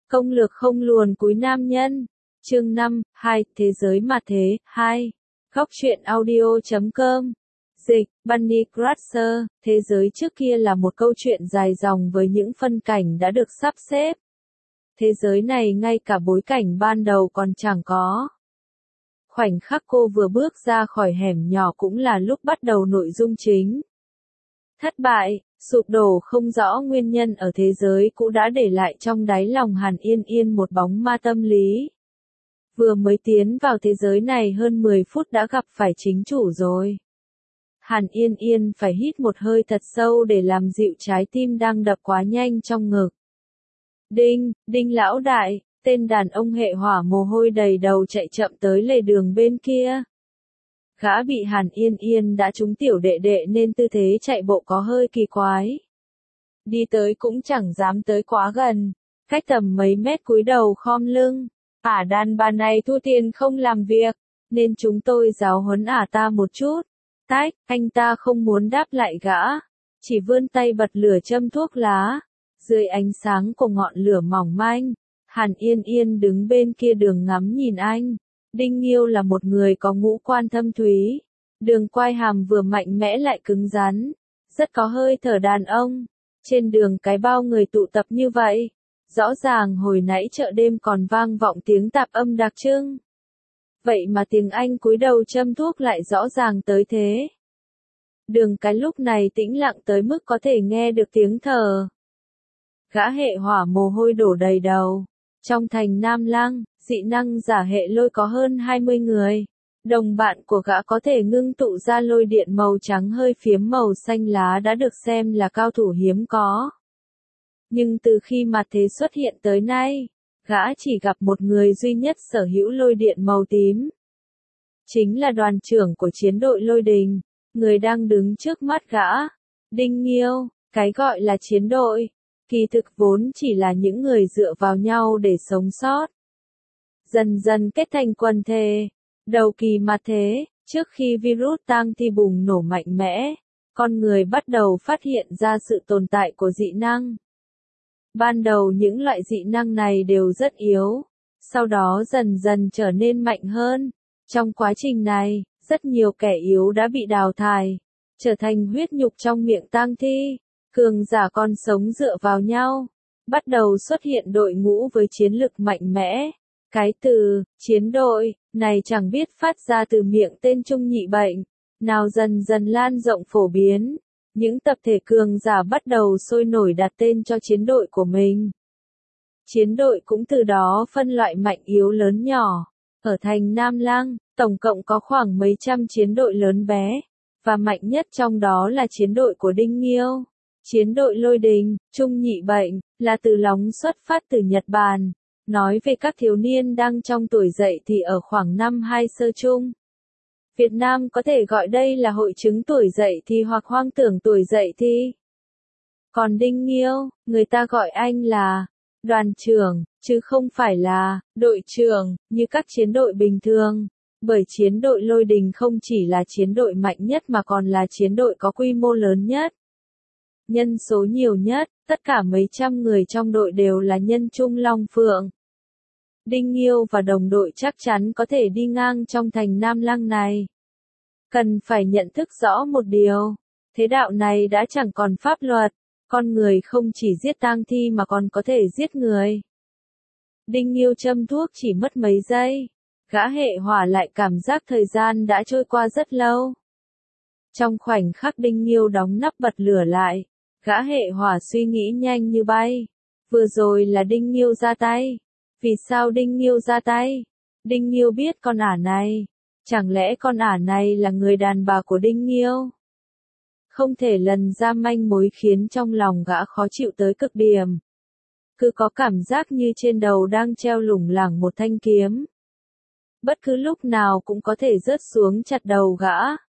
Công lược không luồn cúi nam nhân. Chương 5, 2, Thế giới mà thế, 2. Góc truyện audio.com. Dịch, Bunny Crusher, thế giới trước kia là một câu chuyện dài dòng với những phân cảnh đã được sắp xếp. Thế giới này ngay cả bối cảnh ban đầu còn chẳng có. Khoảnh khắc cô vừa bước ra khỏi hẻm nhỏ cũng là lúc bắt đầu nội dung chính. Thất bại, sụp đổ không rõ nguyên nhân ở thế giới cũ đã để lại trong đáy lòng Hàn Yên Yên một bóng ma tâm lý. Vừa mới tiến vào thế giới này hơn 10 phút đã gặp phải chính chủ rồi. Hàn Yên Yên phải hít một hơi thật sâu để làm dịu trái tim đang đập quá nhanh trong ngực. Đinh, Đinh lão đại, tên đàn ông hệ hỏa mồ hôi đầy đầu chạy chậm tới lề đường bên kia. Gã bị Hàn Yên Yên đã trúng tiểu đệ đệ nên tư thế chạy bộ có hơi kỳ quái. Đi tới cũng chẳng dám tới quá gần, cách tầm mấy mét cúi đầu khom lưng. Đàn bà này thu tiền không làm việc, nên chúng tôi giáo huấn ta một chút. Tách, anh ta không muốn đáp lại gã, chỉ vươn tay bật lửa châm thuốc lá. Dưới ánh sáng của ngọn lửa mỏng manh, Hàn Yên Yên đứng bên kia đường ngắm nhìn anh. Đinh Nghiêu là một người có ngũ quan thâm thúy, đường quai hàm vừa mạnh mẽ lại cứng rắn, rất có hơi thở đàn ông. Trên đường cái bao người tụ tập như vậy, rõ ràng hồi nãy chợ đêm còn vang vọng tiếng tạp âm đặc trưng. Vậy mà tiếng Anh cúi đầu châm thuốc lại rõ ràng tới thế. Đường cái lúc này tĩnh lặng tới mức có thể nghe được tiếng thở. Gã hệ hỏa mồ hôi đổ đầy đầu. Trong thành Nam Lăng, dị năng giả hệ lôi có hơn 20 người. Đồng bạn của gã có thể ngưng tụ ra lôi điện màu trắng hơi phiếm màu xanh lá đã được xem là cao thủ hiếm có. Nhưng từ khi mặt thế xuất hiện tới nay, gã chỉ gặp một người duy nhất sở hữu lôi điện màu tím. Chính là đoàn trưởng của chiến đội lôi đình, người đang đứng trước mắt gã. Đinh Nghiêu, cái gọi là chiến đội, kỳ thực vốn chỉ là những người dựa vào nhau để sống sót. Dần dần kết thành quần thể. Đầu kỳ mặt thế, trước khi virus tang thi bùng nổ mạnh mẽ, con người bắt đầu phát hiện ra sự tồn tại của dị năng. Ban đầu những loại dị năng này đều rất yếu, sau đó dần dần trở nên mạnh hơn. Trong quá trình này, rất nhiều kẻ yếu đã bị đào thải, trở thành huyết nhục trong miệng tang thi. Cường giả còn sống dựa vào nhau, bắt đầu xuất hiện đội ngũ với chiến lực mạnh mẽ. Cái từ chiến đội này chẳng biết phát ra từ miệng tên Trung Nhị Bệnh nào dần dần lan rộng phổ biến. Những tập thể cường giả bắt đầu sôi nổi đặt tên cho chiến đội của mình. Chiến đội cũng từ đó phân loại mạnh yếu lớn nhỏ. Ở thành Nam Lăng, tổng cộng có khoảng mấy trăm chiến đội lớn bé, và mạnh nhất trong đó là chiến đội của Đinh Nghiêu. Chiến đội lôi đình, Trung Nhị Bệnh, là từ lóng xuất phát từ Nhật Bản. Nói về các thiếu niên đang trong tuổi dậy thì ở khoảng năm 2 sơ trung. Việt Nam có thể gọi đây là hội chứng tuổi dậy thì hoặc hoang tưởng tuổi dậy thì. Còn Đinh Nghiêu, người ta gọi anh là đoàn trưởng, chứ không phải là đội trưởng, như các chiến đội bình thường. Bởi chiến đội lôi đình không chỉ là chiến đội mạnh nhất mà còn là chiến đội có quy mô lớn nhất. Nhân số nhiều nhất, tất cả mấy trăm người trong đội đều là nhân trung long phượng. Đinh Nghiêu và đồng đội chắc chắn có thể đi ngang trong thành Nam Lăng này. Cần phải nhận thức rõ một điều, thế đạo này đã chẳng còn pháp luật, con người không chỉ giết tang thi mà còn có thể giết người. Đinh Nghiêu châm thuốc chỉ mất mấy giây, gã hệ hỏa lại cảm giác thời gian đã trôi qua rất lâu. Trong khoảnh khắc Đinh Nghiêu đóng nắp bật lửa lại, gã hệ hỏa suy nghĩ nhanh như bay. Vừa rồi là Đinh Nghiêu ra tay. Vì sao Đinh Nghiêu ra tay? Đinh Nghiêu biết con này. Chẳng lẽ con này là người đàn bà của Đinh Nghiêu? Không thể lần ra manh mối khiến trong lòng gã khó chịu tới cực điểm. Cứ có cảm giác như trên đầu đang treo lủng lẳng một thanh kiếm. Bất cứ lúc nào cũng có thể rớt xuống chặt đầu gã.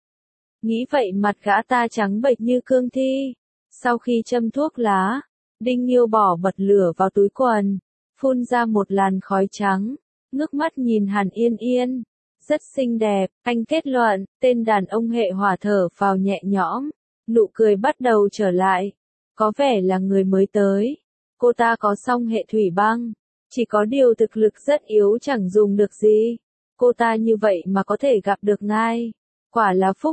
Nghĩ vậy mặt gã ta trắng bệch như cương thi. Sau khi châm thuốc lá, Đinh Nghiêu bỏ bật lửa vào túi quần, phun ra một làn khói trắng, ngước mắt nhìn Hàn Yên Yên. Rất xinh đẹp, anh kết luận, tên đàn ông hệ hỏa thở phào nhẹ nhõm, nụ cười bắt đầu trở lại. Có vẻ là người mới tới. Cô ta có song hệ thủy băng, Chỉ có điều thực lực rất yếu chẳng dùng được gì. Cô ta như vậy mà có thể gặp được ngài. Quả là phúc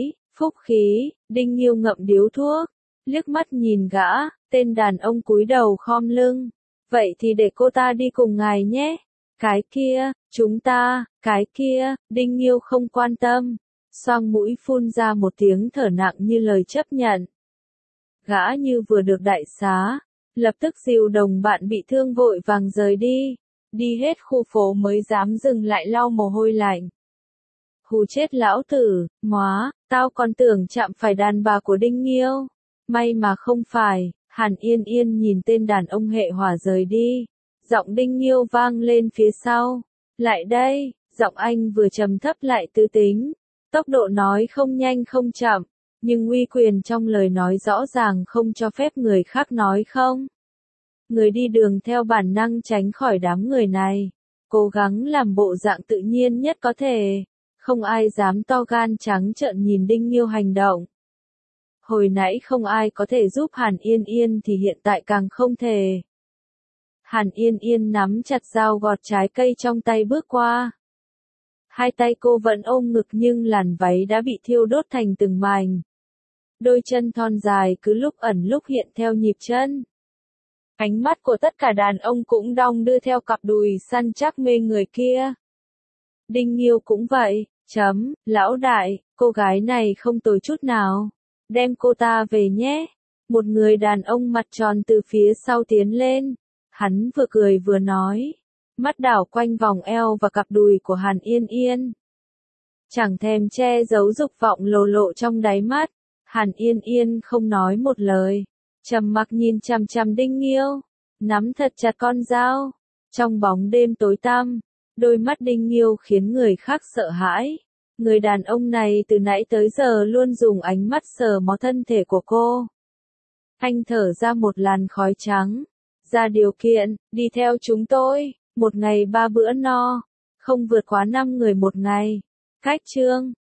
khí, Đinh Nghiêu ngậm điếu thuốc, liếc mắt nhìn gã, tên đàn ông cúi đầu khom lưng. Vậy thì để cô ta đi cùng ngài nhé. Cái kia, cái kia, Đinh Nghiêu không quan tâm. Xoang mũi phun ra một tiếng thở nặng như lời chấp nhận. Gã như vừa được đại xá, lập tức dìu đồng bạn bị thương vội vàng rời đi. Đi hết khu phố mới dám dừng lại lau mồ hôi lạnh. Hù chết lão tử, tao còn tưởng chạm phải đàn bà của Đinh Nghiêu. May mà không phải, Hàn Yên Yên nhìn tên đàn ông hệ hỏa rời đi. Giọng Đinh Nghiêu vang lên phía sau. Lại đây, giọng anh vừa trầm thấp lại tư tính. Tốc độ nói không nhanh không chậm, nhưng uy quyền trong lời nói rõ ràng không cho phép người khác nói không. Người đi đường theo bản năng tránh khỏi đám người này, cố gắng làm bộ dạng tự nhiên nhất có thể. Không ai dám to gan trắng trợn nhìn Đinh Nghiêu hành động. Hồi nãy không ai có thể giúp Hàn Yên Yên thì hiện tại càng không thể. Hàn Yên Yên nắm chặt dao gọt trái cây trong tay bước qua. Hai tay cô vẫn ôm ngực nhưng làn váy đã bị thiêu đốt thành từng mảnh. Đôi chân thon dài cứ lúc ẩn lúc hiện theo nhịp chân. Ánh mắt của tất cả đàn ông cũng đong đưa theo cặp đùi săn chắc mê người kia. Đinh Nghiêu cũng vậy, lão đại, cô gái này không tồi chút nào. Đem cô ta về nhé. Một người đàn ông mặt tròn từ phía sau tiến lên. Hắn vừa cười vừa nói. Mắt đảo quanh vòng eo và cặp đùi của Hàn Yên Yên. Chẳng thèm che giấu dục vọng lồ lộ trong đáy mắt. Hàn Yên Yên không nói một lời. Trầm mặc nhìn chằm chằm Đinh Nghiêu. Nắm thật chặt con dao. Trong bóng đêm tối tăm, đôi mắt Đinh Nghiêu khiến người khác sợ hãi. Người đàn ông này từ nãy tới giờ luôn dùng ánh mắt sờ mó thân thể của cô. Anh thở ra một làn khói trắng. Ra điều kiện, đi theo chúng tôi, 1 ngày 3 bữa no, không vượt quá 5 người 1 ngày. Cách chương